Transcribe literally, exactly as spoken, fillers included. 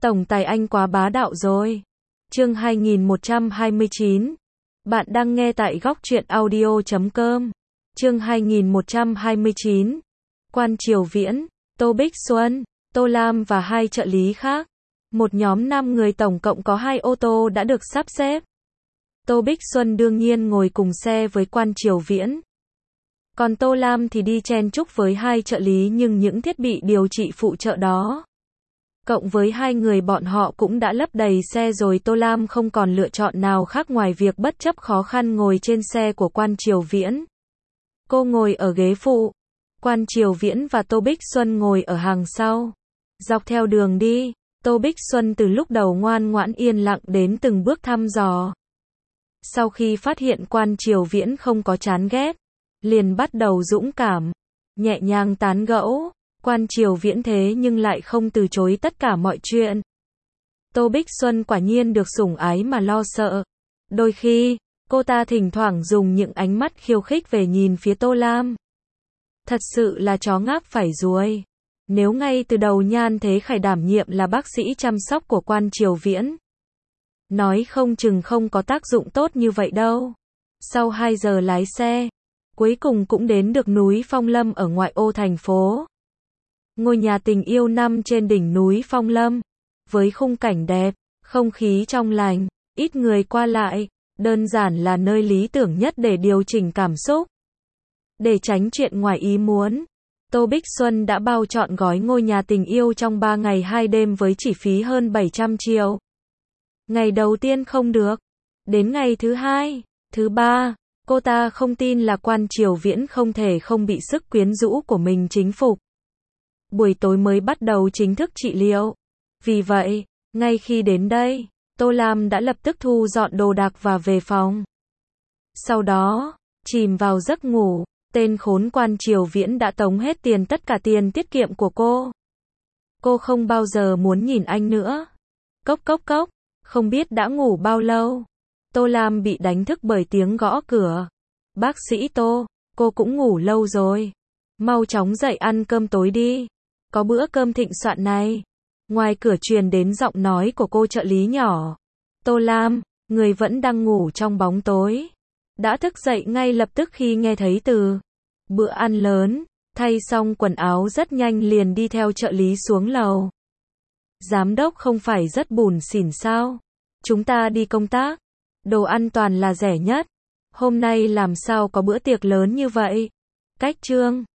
Tổng tài anh quá bá đạo rồi. Chương hai nghìn một trăm hai mươi chín. Bạn đang nghe tại góc truyện audio chấm com. Chương hai nghìn một trăm hai mươi chín. Quan Triều Viễn, Tô Bích Xuân, Tô Lam và hai trợ lý khác. Một nhóm năm người, tổng cộng có hai ô tô đã được sắp xếp. Tô Bích Xuân đương nhiên ngồi cùng xe với Quan Triều Viễn. Còn Tô Lam thì đi chen chúc với hai trợ lý, nhưng những thiết bị điều trị phụ trợ đó, cộng với hai người bọn họ cũng đã lấp đầy xe rồi. Tô Lam không còn lựa chọn nào khác ngoài việc bất chấp khó khăn ngồi trên xe của Quan Triều Viễn. Cô ngồi ở ghế phụ, Quan Triều Viễn và Tô Bích Xuân ngồi ở hàng sau. Dọc theo đường đi, Tô Bích Xuân từ lúc đầu ngoan ngoãn yên lặng đến từng bước thăm dò. Sau khi phát hiện Quan Triều Viễn không có chán ghét, liền bắt đầu dũng cảm, nhẹ nhàng tán gẫu. Quan Triều Viễn thế nhưng lại không từ chối tất cả mọi chuyện. Tô Bích Xuân quả nhiên được sủng ái mà lo sợ. Đôi khi, cô ta thỉnh thoảng dùng những ánh mắt khiêu khích về nhìn phía Tô Lam. Thật sự là chó ngáp phải ruồi. Nếu ngay từ đầu Nhan Thế Khải đảm nhiệm là bác sĩ chăm sóc của Quan Triều Viễn, nói không chừng không có tác dụng tốt như vậy đâu. Sau hai giờ lái xe, cuối cùng cũng đến được núi Phong Lâm ở ngoại ô thành phố. Ngôi nhà tình yêu nằm trên đỉnh núi Phong Lâm, với khung cảnh đẹp, không khí trong lành, ít người qua lại, đơn giản là nơi lý tưởng nhất để điều chỉnh cảm xúc. Để tránh chuyện ngoài ý muốn, Tô Bích Xuân đã bao trọn gói ngôi nhà tình yêu trong ba ngày hai đêm với chi phí hơn bảy trăm triệu. Ngày đầu tiên không được, đến ngày thứ hai, thứ ba, cô ta không tin là Quan Triều Viễn không thể không bị sức quyến rũ của mình chinh phục. Buổi tối mới bắt đầu chính thức trị liệu. Vì vậy, ngay khi đến đây, Tô Lam đã lập tức thu dọn đồ đạc và về phòng. Sau đó, chìm vào giấc ngủ. Tên khốn Quan Triều Viễn đã tống hết tiền, tất cả tiền tiết kiệm của cô. Cô không bao giờ muốn nhìn anh nữa. Cốc cốc cốc, không biết đã ngủ bao lâu. Tô Lam bị đánh thức bởi tiếng gõ cửa. Bác sĩ Tô, cô cũng ngủ lâu rồi. Mau chóng dậy ăn cơm tối đi. Có bữa cơm thịnh soạn này. Ngoài cửa truyền đến giọng nói của cô trợ lý nhỏ. Tô Lam, người vẫn đang ngủ trong bóng tối, đã thức dậy ngay lập tức khi nghe thấy từ bữa ăn lớn. Thay xong quần áo rất nhanh liền đi theo trợ lý xuống lầu. Giám đốc không phải rất bủn xỉn sao? Chúng ta đi công tác, đồ ăn toàn là rẻ nhất. Hôm nay làm sao có bữa tiệc lớn như vậy? Cách trương,